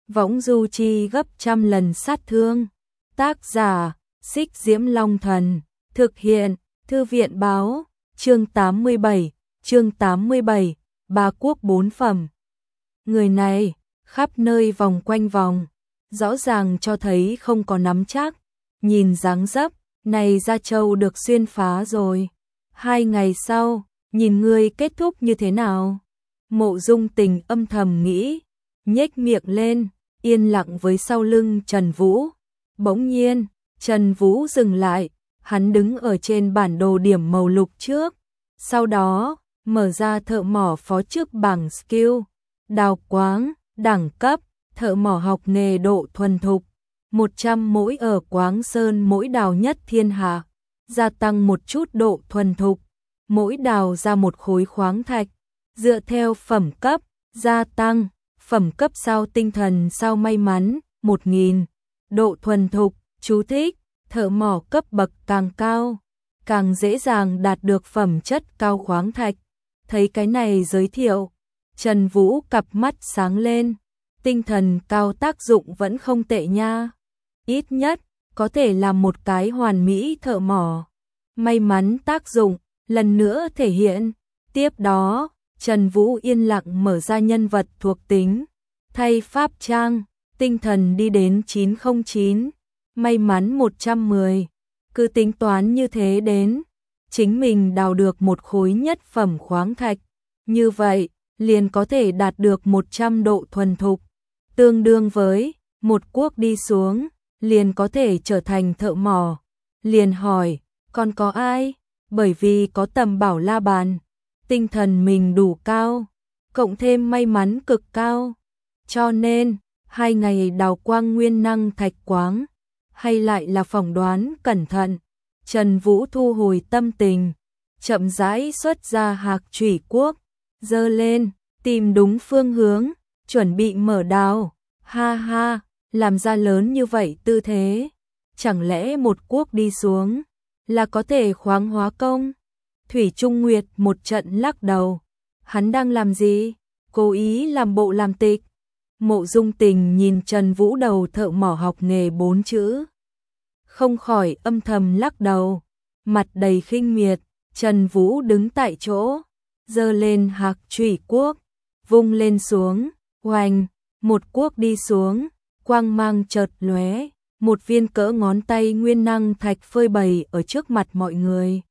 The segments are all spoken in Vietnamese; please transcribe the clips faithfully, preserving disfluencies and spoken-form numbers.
võng du chi gấp trăm lần sát thương. Tác giả, Xích Diễm Long Thần, thực hiện, Thư viện báo, chương tám mươi bảy, chương tám mươi bảy, ba quốc bốn phẩm. Người này, khắp nơi vòng quanh vòng, rõ ràng cho thấy không có nắm chắc, nhìn dáng dấp, này Gia Châu được xuyên phá rồi. Hai ngày sau, nhìn ngươi kết thúc như thế nào? Mộ Dung Tình âm thầm nghĩ, nhếch miệng lên, yên lặng với sau lưng Trần Vũ. Bỗng nhiên, Trần Vũ dừng lại, hắn đứng ở trên bản đồ điểm màu lục trước, sau đó, mở ra thợ mỏ phó trước bảng skill, đào quáng, đẳng cấp, thợ mỏ học nghề độ thuần thục, một trăm mỗi ở Quáng Sơn mỗi đào nhất thiên hạ, gia tăng một chút độ thuần thục, mỗi đào ra một khối khoáng thạch, dựa theo phẩm cấp, gia tăng, phẩm cấp sao tinh thần sao may mắn, một nghìn, độ thuần thục, chú thích, thợ mỏ cấp bậc càng cao, càng dễ dàng đạt được phẩm chất cao khoáng thạch. Thấy cái này giới thiệu, Trần Vũ cặp mắt sáng lên, tinh thần cao tác dụng vẫn không tệ nha. Ít nhất, có thể làm một cái hoàn mỹ thợ mỏ. May mắn tác dụng, lần nữa thể hiện. Tiếp đó, Trần Vũ yên lặng mở ra nhân vật thuộc tính. Thay pháp trang, tinh thần đi đến chín không chín, may mắn một trăm mười. Cứ tính toán như thế đến, chính mình đào được một khối nhất phẩm khoáng thạch. Như vậy, liền có thể đạt được một trăm độ thuần thục. Tương đương với, một quốc đi xuống, liền có thể trở thành thợ mỏ. Liền hỏi, còn có ai? Bởi vì có tầm bảo la bàn, tinh thần mình đủ cao, cộng thêm may mắn cực cao. Cho nên, hai ngày đào quang nguyên năng thạch quáng, hay lại là phỏng đoán cẩn thận. Trần Vũ thu hồi tâm tình, chậm rãi xuất ra hạc chủy quốc, giơ lên, tìm đúng phương hướng, chuẩn bị mở đào. Ha ha, làm ra lớn như vậy tư thế, chẳng lẽ một quốc đi xuống là có thể khoáng hóa công? Thủy Trung Nguyệt một trận lắc đầu, hắn đang làm gì? Cố ý làm bộ làm tịch. Mộ Dung Tình nhìn Trần Vũ đầu thợ mỏ học nghề bốn chữ, không khỏi âm thầm lắc đầu, mặt đầy khinh miệt. Trần Vũ đứng tại chỗ, giơ lên hạc chủy quốc, vung lên xuống, oanh, một quốc đi xuống, quang mang chợt lóe, một viên cỡ ngón tay nguyên năng thạch phơi bày ở trước mặt mọi người.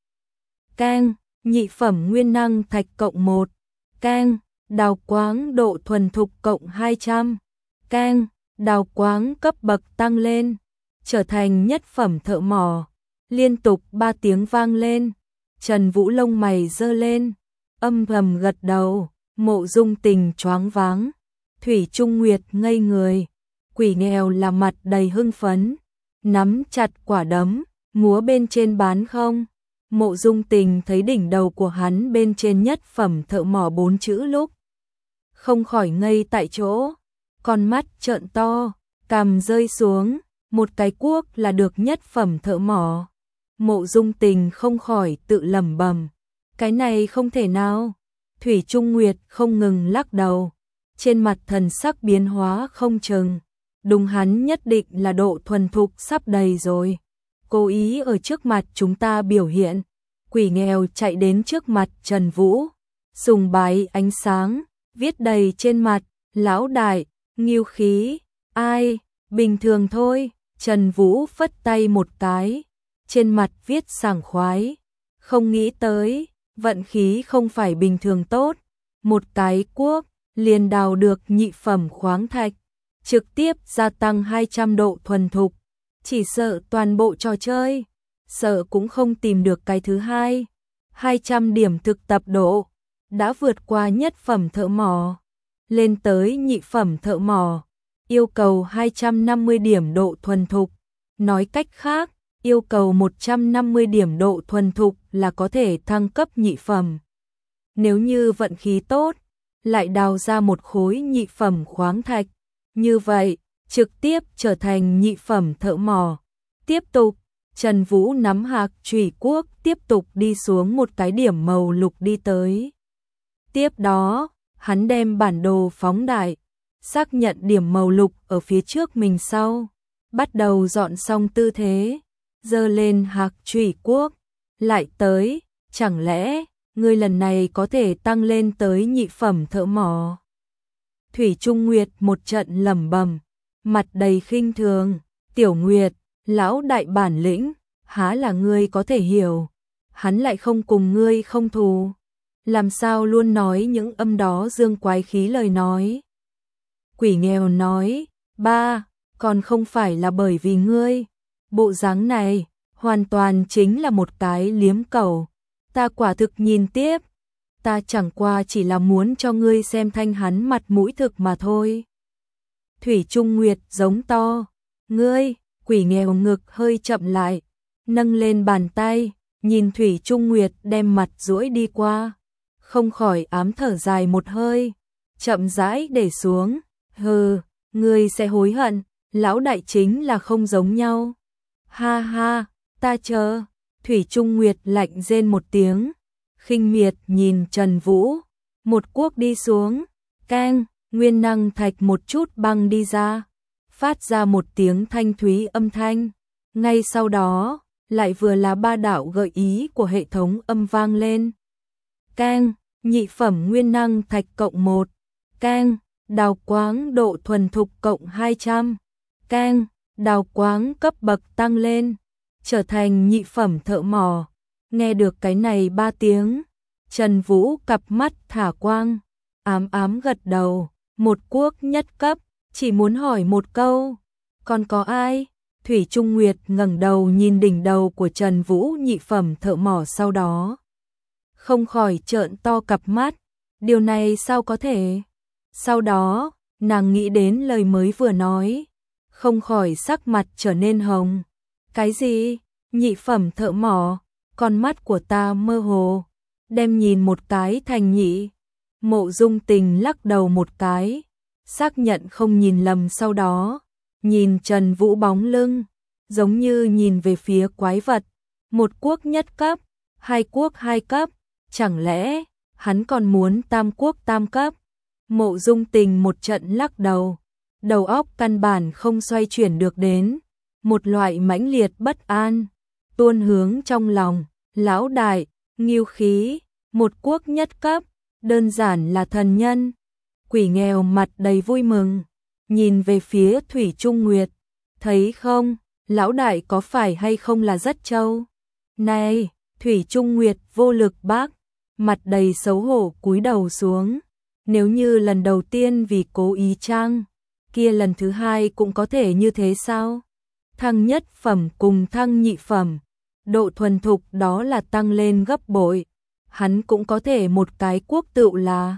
Keng, nhị phẩm nguyên năng thạch cộng một, keng, đào quáng độ thuần thục cộng hai trăm, keng, đào quáng cấp bậc tăng lên, trở thành nhất phẩm thợ mỏ. Liên tục ba tiếng vang lên, Trần Vũ lông mày giơ lên, âm thầm gật đầu. Mộ Dung Tình choáng váng, Thủy Trung Nguyệt ngây người, Quỷ Nghèo là mặt đầy hưng phấn, nắm chặt quả đấm, múa bên trên bán không. Mộ Dung Tình thấy đỉnh đầu của hắn bên trên nhất phẩm thợ mỏ bốn chữ lúc, không khỏi ngây tại chỗ, con mắt trợn to, cằm rơi xuống, một cái cuốc là được nhất phẩm thợ mỏ. Mộ Dung Tình không khỏi tự lẩm bẩm, cái này không thể nào. Thủy Trung Nguyệt không ngừng lắc đầu, trên mặt thần sắc biến hóa không chừng. Đúng, hắn nhất định là độ thuần thục sắp đầy rồi, cố ý ở trước mặt chúng ta biểu hiện. Quỷ Nghèo chạy đến trước mặt Trần Vũ, sùng bái ánh sáng, viết đầy trên mặt, lão đại, ngưu khí, ai, bình thường thôi. Trần Vũ phất tay một cái, trên mặt viết sảng khoái, không nghĩ tới, vận khí không phải bình thường tốt, một cái cuốc liền đào được nhị phẩm khoáng thạch, trực tiếp gia tăng hai trăm độ thuần thục, chỉ sợ toàn bộ trò chơi, sợ cũng không tìm được cái thứ hai. hai trăm điểm thực tập độ, đã vượt qua nhất phẩm thợ mỏ, lên tới nhị phẩm thợ mỏ, yêu cầu hai trăm năm mươi điểm độ thuần thục, nói cách khác, yêu cầu một trăm năm mươi điểm độ thuần thục là có thể thăng cấp nhị phẩm. Nếu như vận khí tốt, lại đào ra một khối nhị phẩm khoáng thạch, như vậy, trực tiếp trở thành nhị phẩm thợ mỏ. Tiếp tục, Trần Vũ nắm hạc chủy quốc tiếp tục đi xuống một cái điểm màu lục đi tới. Tiếp đó, hắn đem bản đồ phóng đại, xác nhận điểm màu lục ở phía trước mình sau, bắt đầu dọn xong tư thế, giơ lên hạc trùy quốc, lại tới, chẳng lẽ ngươi lần này có thể tăng lên tới nhị phẩm thợ mỏ? Thủy Trung Nguyệt một trận lẩm bẩm, mặt đầy khinh thường, Tiểu Nguyệt, lão đại bản lĩnh, há là ngươi có thể hiểu, hắn lại không cùng ngươi không thù, làm sao luôn nói những âm đó dương quái khí lời nói. Quỷ nghèo nói, ba, còn không phải là bởi vì ngươi, bộ dáng này, hoàn toàn chính là một cái liếm cầu, ta quả thực nhìn tiếp, ta chẳng qua chỉ là muốn cho ngươi xem thanh hắn mặt mũi thực mà thôi. Thủy Trung Nguyệt giống to, ngươi, quỷ nghèo ngực hơi chậm lại, nâng lên bàn tay, nhìn Thủy Trung Nguyệt đem mặt duỗi đi qua, không khỏi ám thở dài một hơi, chậm rãi để xuống, hừ, ngươi sẽ hối hận, lão đại chính là không giống nhau. Ha ha, ta chờ, Thủy Trung Nguyệt lạnh rên một tiếng, khinh miệt nhìn Trần Vũ, một cuốc đi xuống, keng, nguyên năng thạch một chút băng đi ra, phát ra một tiếng thanh thúy âm thanh, ngay sau đó, lại vừa là ba đạo gợi ý của hệ thống âm vang lên. Keng, nhị phẩm nguyên năng thạch cộng một, keng, đào quáng độ thuần thục cộng hai trăm, keng, đào quáng cấp bậc tăng lên, trở thành nhị phẩm thợ mỏ. Nghe được cái này ba tiếng, Trần Vũ cặp mắt thả quang, ám ám gật đầu, một quốc nhất cấp, chỉ muốn hỏi một câu, còn có ai? Thủy Trung Nguyệt ngẩng đầu nhìn đỉnh đầu của Trần Vũ nhị phẩm thợ mỏ, sau đó không khỏi trợn to cặp mắt, điều này sao có thể? Sau đó, nàng nghĩ đến lời mới vừa nói, không khỏi sắc mặt trở nên hồng. Cái gì? Nhị phẩm thợ mỏ? Con mắt của ta mơ hồ, đem nhìn một cái thành nhị. Mộ Dung Tình lắc đầu một cái, xác nhận không nhìn lầm, sau đó nhìn Trần Vũ bóng lưng, giống như nhìn về phía quái vật, một quốc nhất cấp, hai quốc hai cấp, chẳng lẽ hắn còn muốn tam quốc tam cấp? Mộ Dung Tình một trận lắc đầu, đầu óc căn bản không xoay chuyển được đến, một loại mãnh liệt bất an tuôn hướng trong lòng. Lão đại, nghiêu khí, một quốc nhất cấp, đơn giản là thần nhân. Quỷ nghèo mặt đầy vui mừng, nhìn về phía Thủy Trung Nguyệt, thấy không, lão đại có phải hay không là rất trâu? Này, Thủy Trung Nguyệt vô lực bác, mặt đầy xấu hổ cúi đầu xuống, nếu như lần đầu tiên vì cố ý trang, kia lần thứ hai cũng có thể như thế sao? Thăng nhất phẩm cùng thăng nhị phẩm, độ thuần thục đó là tăng lên gấp bội, hắn cũng có thể một cái quốc tựu là.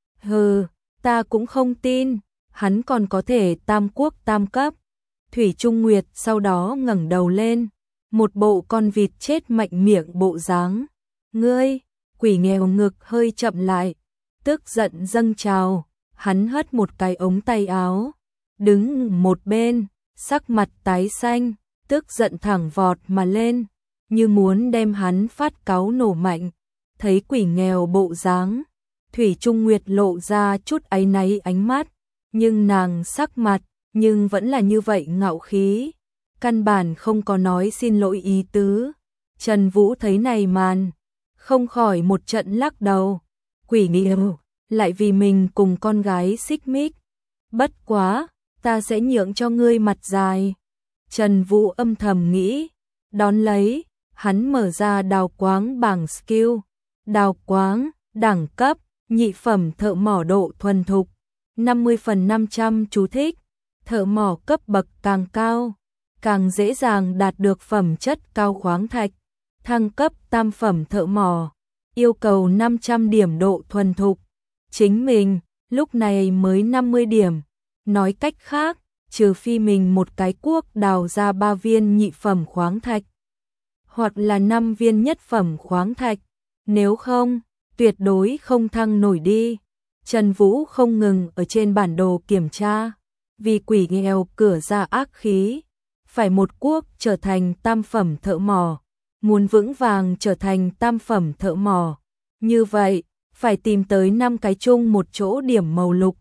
Hừ, ta cũng không tin, hắn còn có thể tam quốc tam cấp. Thủy Trung Nguyệt sau đó ngẩng đầu lên, một bộ con vịt chết mạnh miệng bộ dáng. Ngươi, quỷ nghèo ngực hơi chậm lại, tức giận dâng trào, hắn hất một cái ống tay áo, đứng một bên, sắc mặt tái xanh, tức giận thẳng vọt mà lên, như muốn đem hắn phát cáu nổ mạnh. Thấy quỷ nghèo bộ dáng, Thủy Trung Nguyệt lộ ra chút áy náy ánh mắt, nhưng nàng sắc mặt, nhưng vẫn là như vậy ngạo khí, căn bản không có nói xin lỗi ý tứ. Trần Vũ thấy này màn, không khỏi một trận lắc đầu, quỷ nghèo, lại vì mình cùng con gái xích mích. Bất quá, ta sẽ nhượng cho ngươi mặt dài. Trần Vũ âm thầm nghĩ, đón lấy, hắn mở ra đào quáng bảng skill, đào quáng, đẳng cấp, nhị phẩm thợ mỏ độ thuần thục, năm mươi phần năm trăm chú thích, thợ mỏ cấp bậc càng cao, càng dễ dàng đạt được phẩm chất cao khoáng thạch, thăng cấp tam phẩm thợ mỏ, yêu cầu năm trăm điểm độ thuần thục, chính mình, lúc này mới năm mươi điểm, nói cách khác, trừ phi mình một cái cuốc đào ra ba viên nhị phẩm khoáng thạch, hoặc là năm viên nhất phẩm khoáng thạch, nếu không, tuyệt đối không thăng nổi đi. Trần Vũ không ngừng ở trên bản đồ kiểm tra, vì quỷ nghèo cửa ra ác khí, phải một cuốc trở thành tam phẩm thợ mỏ, muốn vững vàng trở thành tam phẩm thợ mỏ, như vậy, phải tìm tới năm cái chung một chỗ điểm màu lục,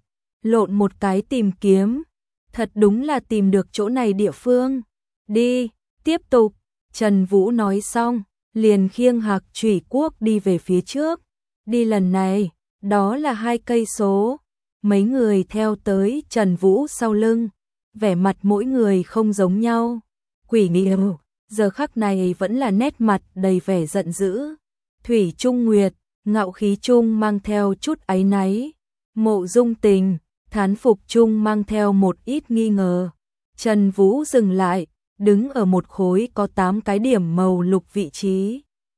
lộn một cái tìm kiếm, thật đúng là tìm được chỗ này địa phương. Đi, tiếp tục, Trần Vũ nói xong, liền khiêng hạc chủy cuốc đi về phía trước. Đi lần này, đó là hai cây số. Mấy người theo tới Trần Vũ sau lưng, vẻ mặt mỗi người không giống nhau. Quỷ Nghiêu giờ khắc này vẫn là nét mặt đầy vẻ giận dữ. Thủy Trung Nguyệt, ngạo khí chung mang theo chút áy náy. Mộ Dung Tình, thán phục chung mang theo một ít nghi ngờ. Trần Vũ dừng lại, đứng ở một khối có tám cái điểm màu lục vị trí.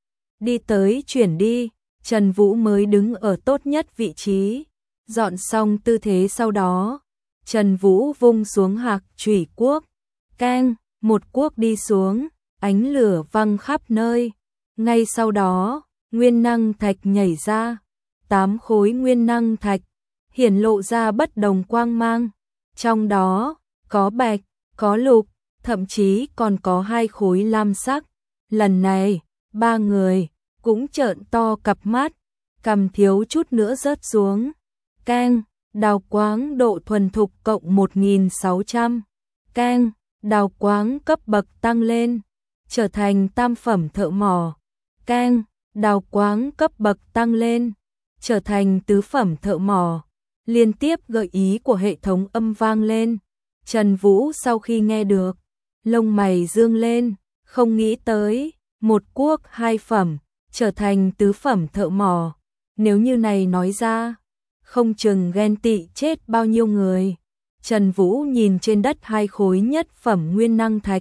Đi tới chuyển đi, Trần Vũ mới đứng ở tốt nhất vị trí. Dọn xong tư thế sau đó, Trần Vũ vung xuống hạc chủy cuốc. Keng, một cuốc đi xuống, ánh lửa văng khắp nơi. Ngay sau đó, nguyên năng thạch nhảy ra. Tám khối nguyên năng thạch, hiển lộ ra bất đồng quang mang. Trong đó, có bạch, có lục, thậm chí còn có hai khối lam sắc. Lần này, ba người cũng trợn to cặp mắt, cằm thiếu chút nữa rớt xuống. Keng, đào quáng độ thuần thục cộng một nghìn sáu trăm. Keng, đào quáng cấp bậc tăng lên, trở thành tam phẩm thợ mỏ. Keng, đào quáng cấp bậc tăng lên, trở thành tứ phẩm thợ mỏ. Liên tiếp gợi ý của hệ thống âm vang lên. Trần Vũ sau khi nghe được, lông mày dương lên, không nghĩ tới, một cuốc hai phẩm, trở thành tứ phẩm thợ mỏ. Nếu như này nói ra, không chừng ghen tị chết bao nhiêu người. Trần Vũ nhìn trên đất hai khối nhất phẩm nguyên năng thạch,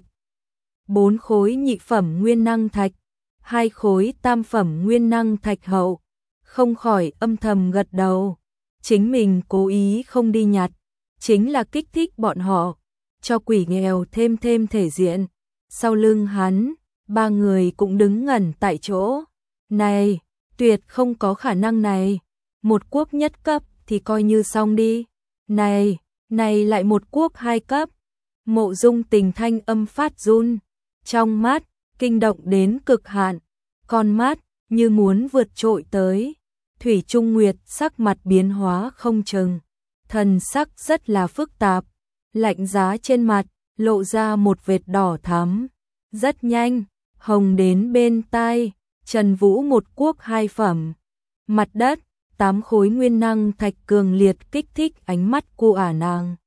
bốn khối nhị phẩm nguyên năng thạch, hai khối tam phẩm nguyên năng thạch hậu, không khỏi âm thầm gật đầu. Chính mình cố ý không đi nhặt, chính là kích thích bọn họ, cho Quỷ Nghèo thêm thêm thể diện. Sau lưng hắn, ba người cũng đứng ngẩn tại chỗ. Này, tuyệt không có khả năng này. Một cuốc nhất cấp thì coi như xong đi. Này, này lại một cuốc hai cấp. Mộ Dung Tình thanh âm phát run, trong mắt kinh động đến cực hạn, con mắt như muốn vượt trội tới. Thủy Trung Nguyệt sắc mặt biến hóa không chừng, thần sắc rất là phức tạp, lạnh giá trên mặt lộ ra một vệt đỏ thắm. Rất nhanh, hồng đến bên tai. Trần Vũ một cuốc hai phẩm. Mặt đất, tám khối nguyên năng thạch cường liệt kích thích ánh mắt cô ả nàng.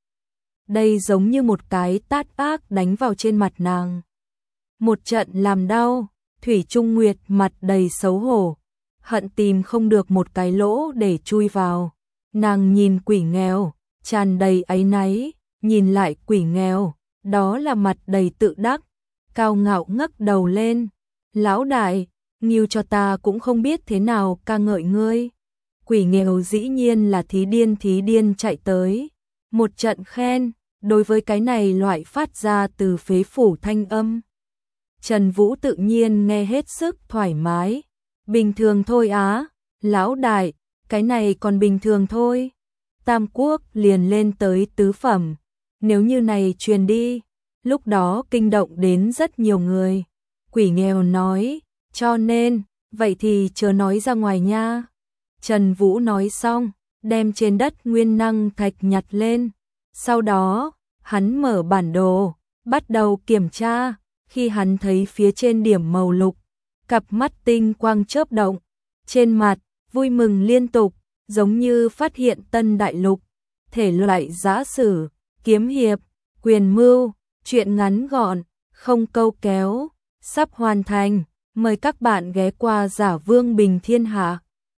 Đây giống như một cái tát ác đánh vào trên mặt nàng. Một trận làm đau. Thủy Trung Nguyệt mặt đầy xấu hổ, hận tìm không được một cái lỗ để chui vào. Nàng nhìn Quỷ Nghèo, tràn đầy áy náy, nhìn lại Quỷ Nghèo, đó là mặt đầy tự đắc, cao ngạo ngấc đầu lên. Lão đại, nghiêu cho ta cũng không biết thế nào ca ngợi ngươi. Quỷ Nghèo dĩ nhiên là thí điên thí điên chạy tới. Một trận khen, đối với cái này loại phát ra từ phế phủ thanh âm. Trần Vũ tự nhiên nghe hết sức thoải mái. Bình thường thôi á, lão đại, cái này còn bình thường thôi. Tam quốc liền lên tới tứ phẩm, nếu như này truyền đi, lúc đó kinh động đến rất nhiều người. Quỷ Nghèo nói, cho nên, vậy thì chờ nói ra ngoài nha. Trần Vũ nói xong, đem trên đất nguyên năng thạch nhặt lên. Sau đó, hắn mở bản đồ, bắt đầu kiểm tra. Khi hắn thấy phía trên điểm màu lục, cặp mắt tinh quang chớp động, trên mặt vui mừng liên tục, giống như phát hiện tân đại lục. Thể loại giã sử, kiếm hiệp, quyền mưu, truyện ngắn gọn, không câu kéo, sắp hoàn thành. Mời các bạn ghé qua Giả Vương Bình Thiên Hạ.